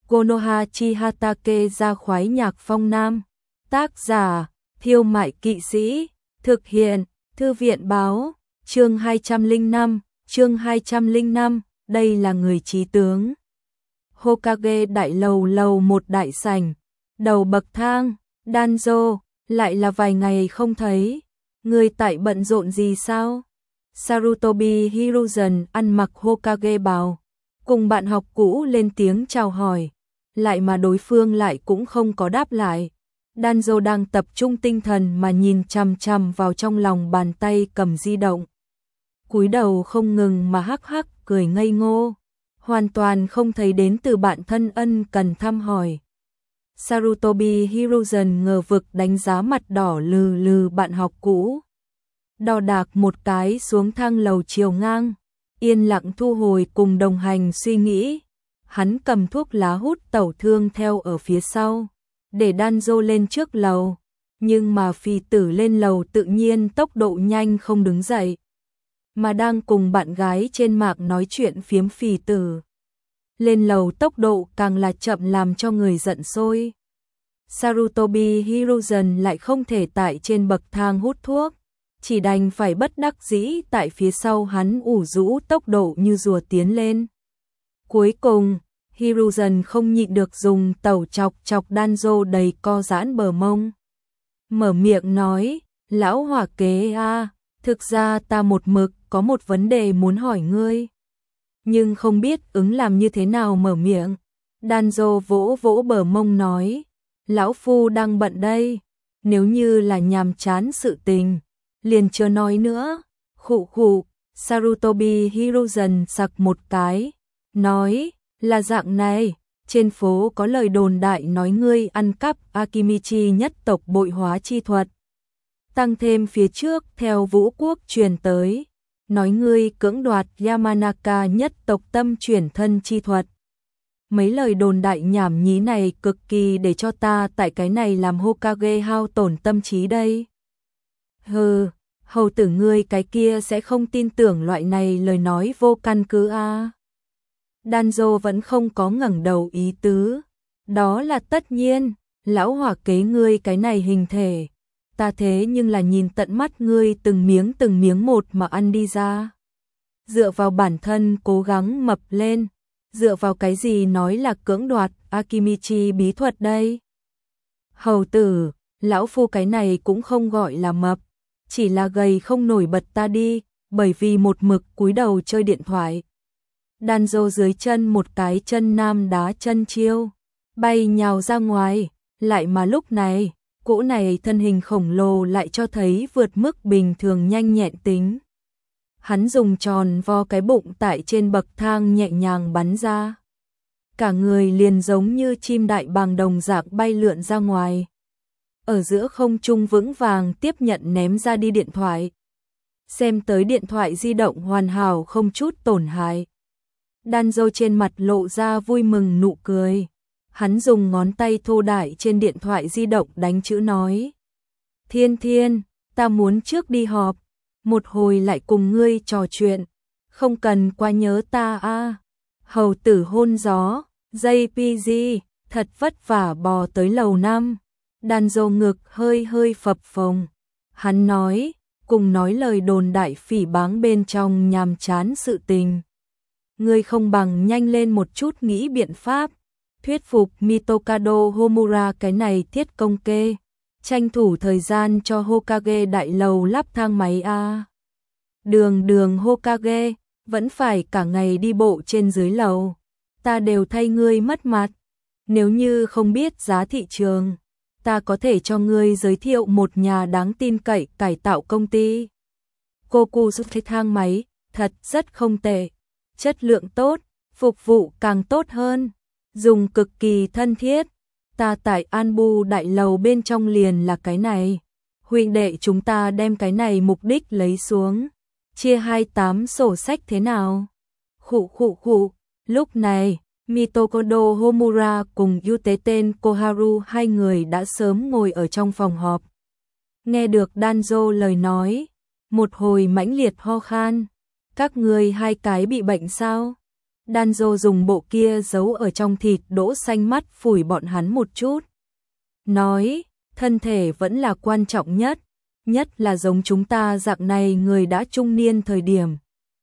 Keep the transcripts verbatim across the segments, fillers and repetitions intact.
Konoha Chihatake ra khoái nhạc phong nam. Tác giả, Thiêu Mại Kỵ Sĩ. Thực hiện, Thư viện báo. Chương hai trăm lẻ năm, chương hai trăm lẻ năm, đây là người trí tướng. Hokage đại lầu lầu một đại sảnh, đầu bậc thang, Danzo, lại là vài ngày không thấy, người tại bận rộn gì sao? Sarutobi Hiruzen ăn mặc Hokage bào, cùng bạn học cũ lên tiếng chào hỏi, lại mà đối phương lại cũng không có đáp lại. Danzo đang tập trung tinh thần mà nhìn chằm chằm vào trong lòng bàn tay cầm di động. Cúi đầu không ngừng mà hắc hắc cười ngây ngô, hoàn toàn không thấy đến từ bạn thân ân cần thăm hỏi. Sarutobi Hiruzen ngờ vực đánh giá mặt đỏ lừ lừ bạn học cũ. Đo đạc một cái xuống thang lầu chiều ngang, yên lặng thu hồi cùng đồng hành suy nghĩ. Hắn cầm thuốc lá hút tẩu thương theo ở phía sau, để Danzo lên trước lầu, nhưng mà phi tử lên lầu tự nhiên tốc độ nhanh không đứng dậy, mà đang cùng bạn gái trên mạng nói chuyện phiếm phì tử. Lên lầu tốc độ càng là chậm làm cho người giận sôi. Sarutobi Hiruzen lại không thể tại trên bậc thang hút thuốc, chỉ đành phải bất đắc dĩ tại phía sau hắn ủ rũ tốc độ như rùa tiến lên. Cuối cùng, Hiruzen không nhịn được dùng tẩu chọc chọc Danzo đầy co giãn bờ mông. Mở miệng nói, lão hỏa kế a, thực ra ta một mực có một vấn đề muốn hỏi ngươi. Nhưng không biết ứng làm như thế nào mở miệng. Danzo vỗ vỗ bờ mông nói, lão phu đang bận đây, nếu như là nhàm chán sự tình, liền chưa nói nữa. Khụ khụ, Sarutobi Hiruzen sặc một cái, nói, là dạng này, trên phố có lời đồn đại nói ngươi ăn cắp Akimichi nhất tộc bội hóa chi thuật. Tăng thêm phía trước theo Vũ Quốc truyền tới, nói ngươi cưỡng đoạt Yamanaka nhất tộc tâm chuyển thân chi thuật. Mấy lời đồn đại nhảm nhí này cực kỳ để cho ta tại cái này làm Hokage hao tổn tâm trí đây. Hừ, hầu tử ngươi cái kia sẽ không tin tưởng loại này lời nói vô căn cứ a. À. Danzo vẫn không có ngẩng đầu ý tứ. Đó là tất nhiên, lão hỏa kế ngươi cái này hình thể. Ta thế nhưng là nhìn tận mắt ngươi từng miếng từng miếng một mà ăn đi ra. Dựa vào bản thân cố gắng mập lên, dựa vào cái gì nói là cưỡng đoạt Akimichi bí thuật đây? Hầu tử, lão phu cái này cũng không gọi là mập, chỉ là gầy không nổi bật ta đi, bởi vì một mực cúi đầu chơi điện thoại. Danzo dưới chân một cái chân nam đá chân chiêu, bay nhào ra ngoài, lại mà lúc này, cỗ này thân hình khổng lồ lại cho thấy vượt mức bình thường nhanh nhẹn tính. Hắn dùng tròn vo cái bụng tại trên bậc thang nhẹ nhàng bắn ra. Cả người liền giống như chim đại bàng đồng dạng bay lượn ra ngoài. Ở giữa không trung vững vàng tiếp nhận ném ra đi điện thoại. Xem tới điện thoại di động hoàn hảo không chút tổn hại. Danzo trên mặt lộ ra vui mừng nụ cười. Hắn dùng ngón tay thô đại trên điện thoại di động đánh chữ nói. Thiên Thiên, ta muốn trước đi họp, một hồi lại cùng ngươi trò chuyện, không cần quá nhớ ta a. À. Hầu tử hôn gió, jay pê giê, thật vất vả bò tới lầu năm. Danzo ngực hơi hơi phập phồng. Hắn nói, cùng nói lời đồn đại phỉ báng bên trong nhàm chán sự tình. Ngươi không bằng nhanh lên một chút nghĩ biện pháp, thuyết phục Mitokado Homura cái này thiết công kê, tranh thủ thời gian cho Hokage đại lầu lắp thang máy a. À. Đường đường Hokage, vẫn phải cả ngày đi bộ trên dưới lầu, ta đều thay ngươi mất mặt. Nếu như không biết giá thị trường, ta có thể cho ngươi giới thiệu một nhà đáng tin cậy cải tạo công ty. Koku giúp cái thang máy, thật rất không tệ, chất lượng tốt, phục vụ càng tốt hơn, dùng cực kỳ thân thiết. Ta tại Anbu đại lầu bên trong liền là cái này. Huynh đệ chúng ta đem cái này mục đích lấy xuống, chia hai mươi tám sổ sách thế nào? Khụ khụ khụ, lúc này, Mitokado Homura cùng Yuteten Koharu hai người đã sớm ngồi ở trong phòng họp. Nghe được Danzo lời nói, một hồi mãnh liệt ho khan. Các người hai cái bị bệnh sao? Danzo dùng bộ kia giấu ở trong thịt đỗ xanh mắt phủi bọn hắn một chút. Nói, thân thể vẫn là quan trọng nhất, nhất là giống chúng ta dạng này người đã trung niên thời điểm.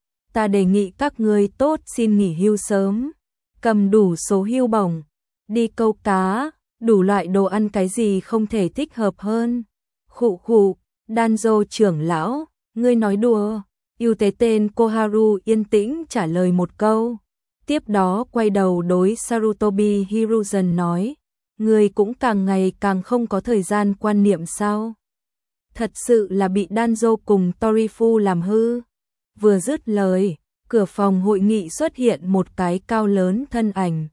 Ta đề nghị các ngươi tốt xin nghỉ hưu sớm, cầm đủ số hưu bổng, đi câu cá, đủ loại đồ ăn cái gì không thể thích hợp hơn. Khụ khụ, Danzo trưởng lão, ngươi nói đùa. Yêu tế tên Koharu yên tĩnh trả lời một câu. Tiếp đó quay đầu đối Sarutobi Hiruzen nói, ngươi cũng càng ngày càng không có thời gian quan niệm sao. Thật sự là bị Danzo cùng Torifu làm hư. Vừa dứt lời, cửa phòng hội nghị xuất hiện một cái cao lớn thân ảnh.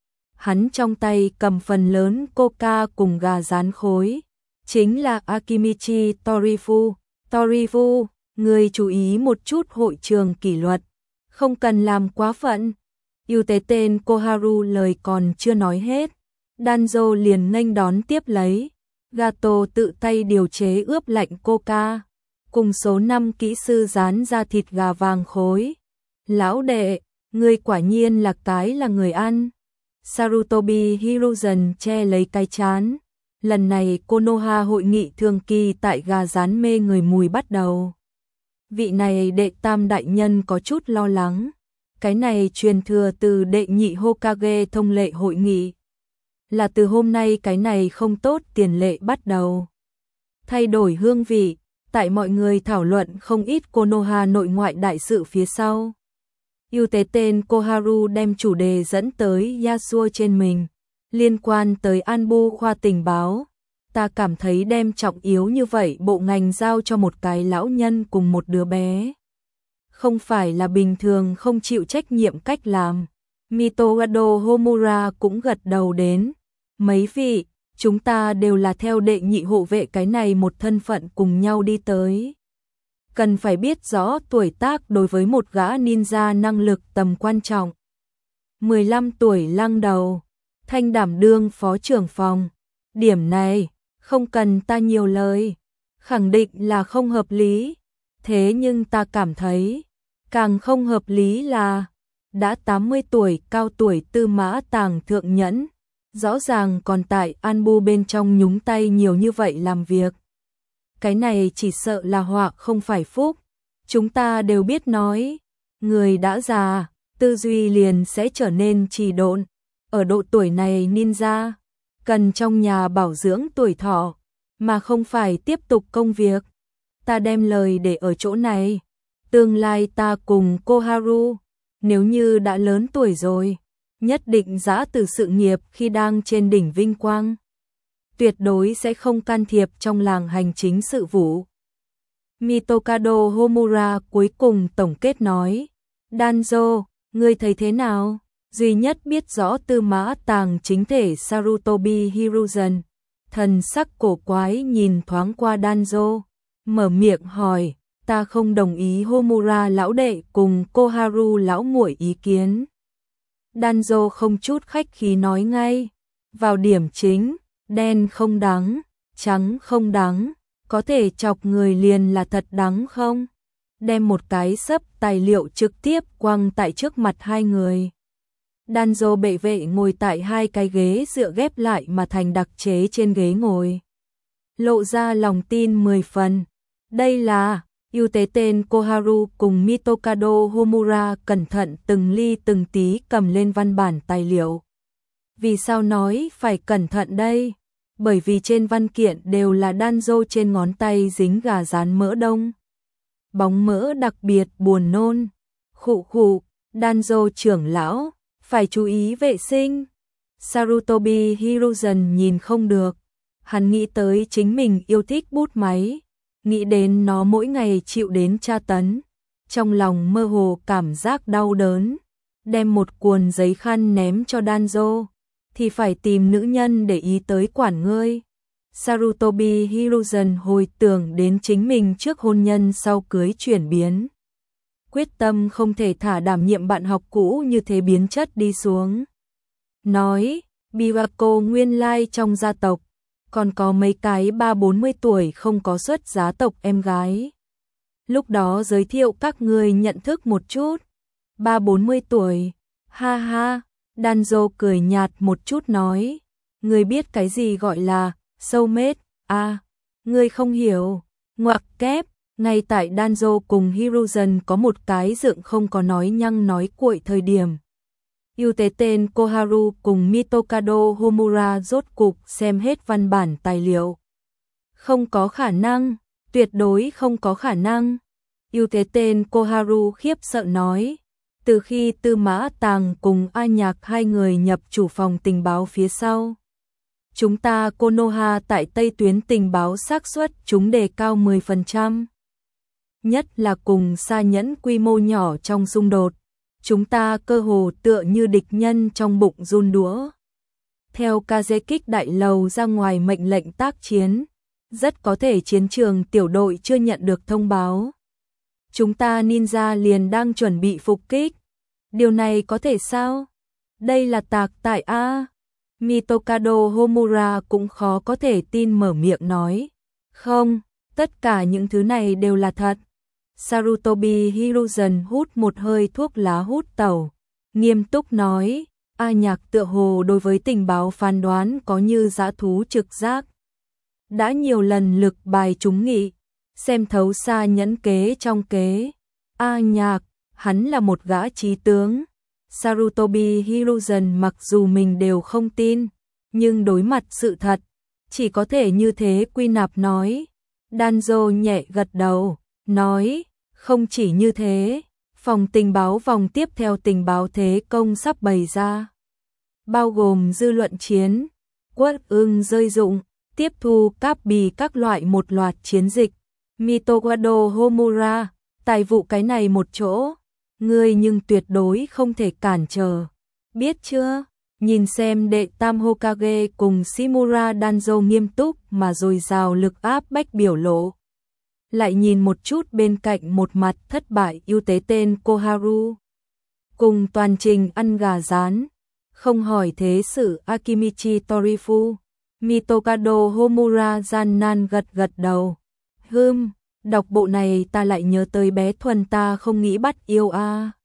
Hắn trong tay cầm phần lớn coca cùng gà rán khối. Chính là Akimichi Torifu. Torifu, người chú ý một chút hội trường kỷ luật. Không cần làm quá phận. Yêu tế tên Koharu lời còn chưa nói hết. Danzo liền nghênh đón tiếp lấy. Gato tự tay điều chế ướp lạnh coca. Cùng số năm kỹ sư rán ra thịt gà vàng khối. Lão đệ, người quả nhiên là cái là người ăn. Sarutobi Hiruzen che lấy cái chán. Lần này Konoha hội nghị thường kỳ tại gà rán mê người mùi bắt đầu. Vị này đệ tam đại nhân có chút lo lắng. Cái này truyền thừa từ đệ nhị Hokage thông lệ hội nghị. Là từ hôm nay cái này không tốt tiền lệ bắt đầu. Thay đổi hương vị, tại mọi người thảo luận không ít Konoha nội ngoại đại sự phía sau. Yêu tế tên Koharu đem chủ đề dẫn tới Yasuo trên mình. Liên quan tới Anbu khoa tình báo, ta cảm thấy đem trọng yếu như vậy bộ ngành giao cho một cái lão nhân cùng một đứa bé. Không phải là bình thường không chịu trách nhiệm cách làm. Mitogado Homura cũng gật đầu đến. Mấy vị, chúng ta đều là theo đệ nhị hộ vệ cái này một thân phận cùng nhau đi tới. Cần phải biết rõ tuổi tác đối với một gã ninja năng lực tầm quan trọng. mười lăm tuổi lăng đầu. Thanh đảm đương phó trưởng phòng. Điểm này, không cần ta nhiều lời. Khẳng định là không hợp lý. Thế nhưng ta cảm thấy, càng không hợp lý là, đã tám mươi tuổi cao tuổi Tư Mã Tàng thượng nhẫn. Rõ ràng còn tại Anbu bên trong nhúng tay nhiều như vậy làm việc. Cái này chỉ sợ là họa không phải phúc. Chúng ta đều biết nói, người đã già, tư duy liền sẽ trở nên trì độn. Ở độ tuổi này ninja, cần trong nhà bảo dưỡng tuổi thọ, mà không phải tiếp tục công việc. Ta đem lời để ở chỗ này. Tương lai ta cùng Koharu, nếu như đã lớn tuổi rồi, nhất định giã từ sự nghiệp khi đang trên đỉnh vinh quang. Tuyệt đối sẽ không can thiệp trong làng hành chính sự vụ. Mitokado Homura cuối cùng tổng kết nói, Danzo, ngươi thấy thế nào? Duy nhất biết rõ Tư Mã Tàng chính thể Sarutobi Hiruzen. Thần sắc cổ quái nhìn thoáng qua Danzo, mở miệng hỏi, ta không đồng ý Homura lão đệ cùng Koharu lão muội ý kiến. Danzo không chút khách khí nói ngay, vào điểm chính, đen không đắng, trắng không đắng, có thể chọc người liền là thật đắng không? Đem một cái sấp tài liệu trực tiếp quăng tại trước mặt hai người. Danzo bệ vệ ngồi tại hai cái ghế dựa ghép lại mà thành đặc chế trên ghế ngồi. Lộ ra lòng tin mười phần. Đây là, yêu tế tên Koharu cùng Mitokado Homura cẩn thận từng ly từng tí cầm lên văn bản tài liệu. Vì sao nói phải cẩn thận đây? Bởi vì trên văn kiện đều là Danzo trên ngón tay dính gà rán mỡ đông. Bóng mỡ đặc biệt buồn nôn. Khụ khụ, Danzo trưởng lão, phải chú ý vệ sinh. Sarutobi Hiruzen nhìn không được. Hắn nghĩ tới chính mình yêu thích bút máy. Nghĩ đến nó mỗi ngày chịu đến tra tấn. Trong lòng mơ hồ cảm giác đau đớn. Đem một cuộn giấy khăn ném cho Danzo. Thì phải tìm nữ nhân để ý tới quản ngươi. Sarutobi Hiruzen hồi tưởng đến chính mình trước hôn nhân sau cưới chuyển biến. Quyết tâm không thể thả đảm nhiệm bạn học cũ như thế biến chất đi xuống. Nói, Biwako nguyên lai trong gia tộc, còn có mấy cái ba bốn mươi tuổi không có xuất giá tộc em gái. Lúc đó giới thiệu các người nhận thức một chút. Ba bốn mươi tuổi, Ha ha, Danzo cười nhạt một chút nói, ngươi biết cái gì gọi là soulmate, à, ngươi không hiểu, ngoặc kép, ngay tại Danzo cùng Hiruzen có một cái dựng không có nói nhăng nói cuội thời điểm. Ưu tế tên Koharu cùng Mitokado Homura rốt cục xem hết văn bản tài liệu. Không có khả năng, tuyệt đối không có khả năng. Ưu tế tên Koharu khiếp sợ nói, từ khi Tư Mã Tàng cùng A Nhạc hai người nhập chủ phòng tình báo phía sau. Chúng ta Konoha tại Tây tuyến tình báo xác suất chúng đề cao mười phần trăm. Nhất là cùng Sa Nhẫn quy mô nhỏ trong xung đột. Chúng ta cơ hồ tựa như địch nhân trong bụng run đũa. Theo Kazekik đại lầu ra ngoài mệnh lệnh tác chiến, rất có thể chiến trường tiểu đội chưa nhận được thông báo. Chúng ta ninja liền đang chuẩn bị phục kích. Điều này có thể sao? Đây là tạc tại A. Mitokado Homura cũng khó có thể tin mở miệng nói. Không, tất cả những thứ này đều là thật. Sarutobi Hiruzen hút một hơi thuốc lá hút tẩu, nghiêm túc nói, A Nhạc tựa hồ đối với tình báo phán đoán có như dã thú trực giác. Đã nhiều lần lực bài trúng nghị, xem thấu Sa Nhẫn kế trong kế. A Nhạc, hắn là một gã trí tướng. Sarutobi Hiruzen mặc dù mình đều không tin, nhưng đối mặt sự thật, chỉ có thể như thế quy nạp nói. Danzo nhẹ gật đầu, nói, không chỉ như thế, phòng tình báo vòng tiếp theo tình báo thế công sắp bày ra. Bao gồm dư luận chiến, quất ưng rơi dụng, tiếp thu cáp bì các loại một loạt chiến dịch. Mitokado Homura, tài vụ cái này một chỗ, ngươi nhưng tuyệt đối không thể cản trở. Biết chưa? Nhìn xem đệ tam Hokage cùng Shimura Danzo nghiêm túc mà dồi dào lực áp bách biểu lộ. Lại nhìn một chút bên cạnh một mặt thất bại ưu tế tên Koharu. Cùng toàn trình ăn gà rán, không hỏi thế sự Akimichi Torifu. Mitokado Homura gian nan gật gật đầu. Hừm, đọc bộ này ta lại nhớ tới bé thuần ta không nghĩ bắt yêu a.